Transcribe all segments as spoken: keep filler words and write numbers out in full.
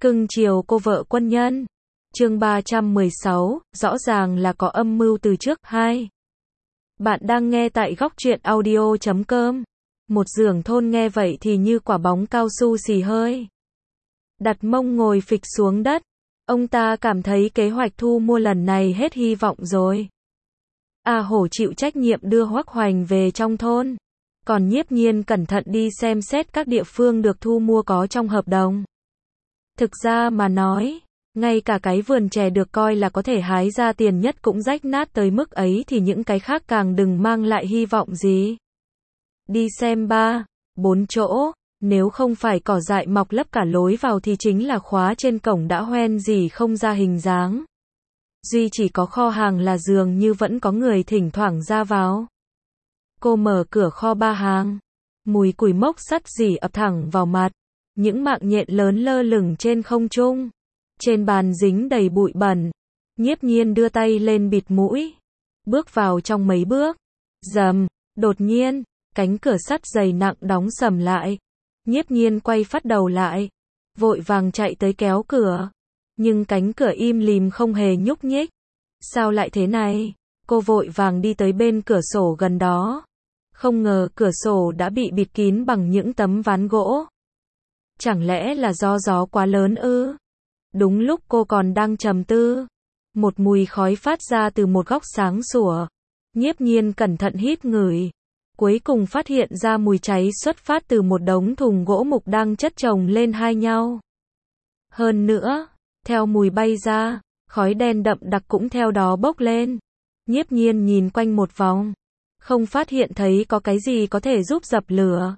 Cưng chiều cô vợ quân nhân. Chương ba trăm mười sáu, rõ ràng là có âm mưu từ trước. Hai. Bạn đang nghe tại góc truyện audio chấm com. Một giường thôn nghe vậy thì như quả bóng cao su xì hơi. Đặt mông ngồi phịch xuống đất. Ông ta cảm thấy kế hoạch thu mua lần này hết hy vọng rồi. A Hổ chịu trách nhiệm đưa Hoắc Hoành về trong thôn. Còn Nhiếp Nhiên cẩn thận đi xem xét các địa phương được thu mua có trong hợp đồng. Thực ra mà nói, ngay cả cái vườn chè được coi là có thể hái ra tiền nhất cũng rách nát tới mức ấy thì những cái khác càng đừng mang lại hy vọng gì. Đi xem ba, bốn chỗ, nếu không phải cỏ dại mọc lấp cả lối vào thì chính là khóa trên cổng đã hoen gì không ra hình dáng. Duy chỉ có kho hàng là dường như vẫn có người thỉnh thoảng ra vào. Cô mở cửa kho ba hàng. Mùi củi mốc sắt rỉ ập thẳng vào mặt. Những mạng nhện lớn lơ lửng trên không trung. Trên bàn dính đầy bụi bẩn. Nhiếp Nhiên đưa tay lên bịt mũi. Bước vào trong mấy bước. Rầm, đột nhiên, cánh cửa sắt dày nặng đóng sầm lại. Nhiếp Nhiên quay phát đầu lại. Vội vàng chạy tới kéo cửa. Nhưng cánh cửa im lìm không hề nhúc nhích. Sao lại thế này? Cô vội vàng đi tới bên cửa sổ gần đó. Không ngờ cửa sổ đã bị bịt kín bằng những tấm ván gỗ. Chẳng lẽ là do gió quá lớn ư? Đúng lúc cô còn đang trầm tư, một mùi khói phát ra từ một góc sáng sủa. Nhiếp Nhiên cẩn thận hít ngửi, cuối cùng phát hiện ra mùi cháy xuất phát từ một đống thùng gỗ mục đang chất chồng lên hai nhau. Hơn nữa, theo mùi bay ra, khói đen đậm đặc cũng theo đó bốc lên. Nhiếp Nhiên nhìn quanh một vòng, không phát hiện thấy có cái gì có thể giúp dập lửa.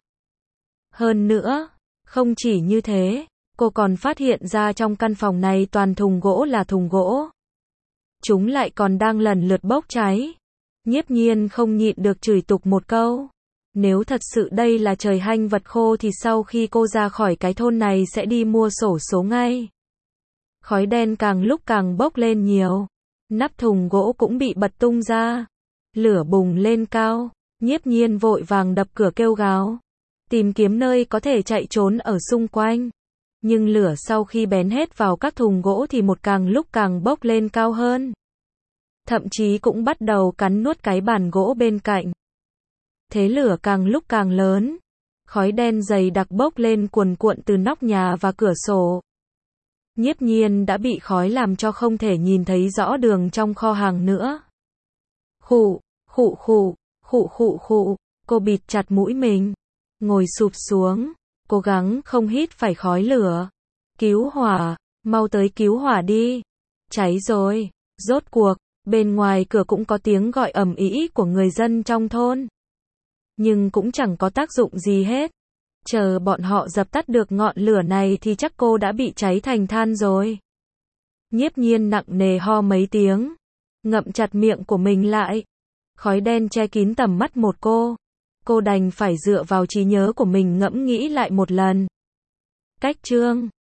Hơn nữa, không chỉ như thế, cô còn phát hiện ra trong căn phòng này toàn thùng gỗ là thùng gỗ. Chúng lại còn đang lần lượt bốc cháy. Nhiếp Nhiên không nhịn được chửi tục một câu. Nếu thật sự đây là trời hanh vật khô thì sau khi cô ra khỏi cái thôn này sẽ đi mua xổ số ngay. Khói đen càng lúc càng bốc lên nhiều. Nắp thùng gỗ cũng bị bật tung ra. Lửa bùng lên cao. Nhiếp Nhiên vội vàng đập cửa kêu gào. Tìm kiếm nơi có thể chạy trốn ở xung quanh. Nhưng lửa sau khi bén hết vào các thùng gỗ thì một càng lúc càng bốc lên cao hơn. Thậm chí cũng bắt đầu cắn nuốt cái bàn gỗ bên cạnh. Thế lửa càng lúc càng lớn. Khói đen dày đặc bốc lên cuồn cuộn từ nóc nhà và cửa sổ. Nhiếp Nhiên đã bị khói làm cho không thể nhìn thấy rõ đường trong kho hàng nữa. Khụ, khụ khụ, khụ khụ khụ, cô bịt chặt mũi mình. Ngồi sụp xuống, cố gắng không hít phải khói lửa. Cứu hỏa, mau tới cứu hỏa đi. Cháy rồi. Rốt cuộc, bên ngoài cửa cũng có tiếng gọi ầm ĩ của người dân trong thôn. Nhưng cũng chẳng có tác dụng gì hết. Chờ bọn họ dập tắt được ngọn lửa này thì chắc cô đã bị cháy thành than rồi. Nhiếp Nhiên nặng nề ho mấy tiếng. Ngậm chặt miệng của mình lại. Khói đen che kín tầm mắt một cô. Cô đành phải dựa vào trí nhớ của mình ngẫm nghĩ lại một lần. Cách chương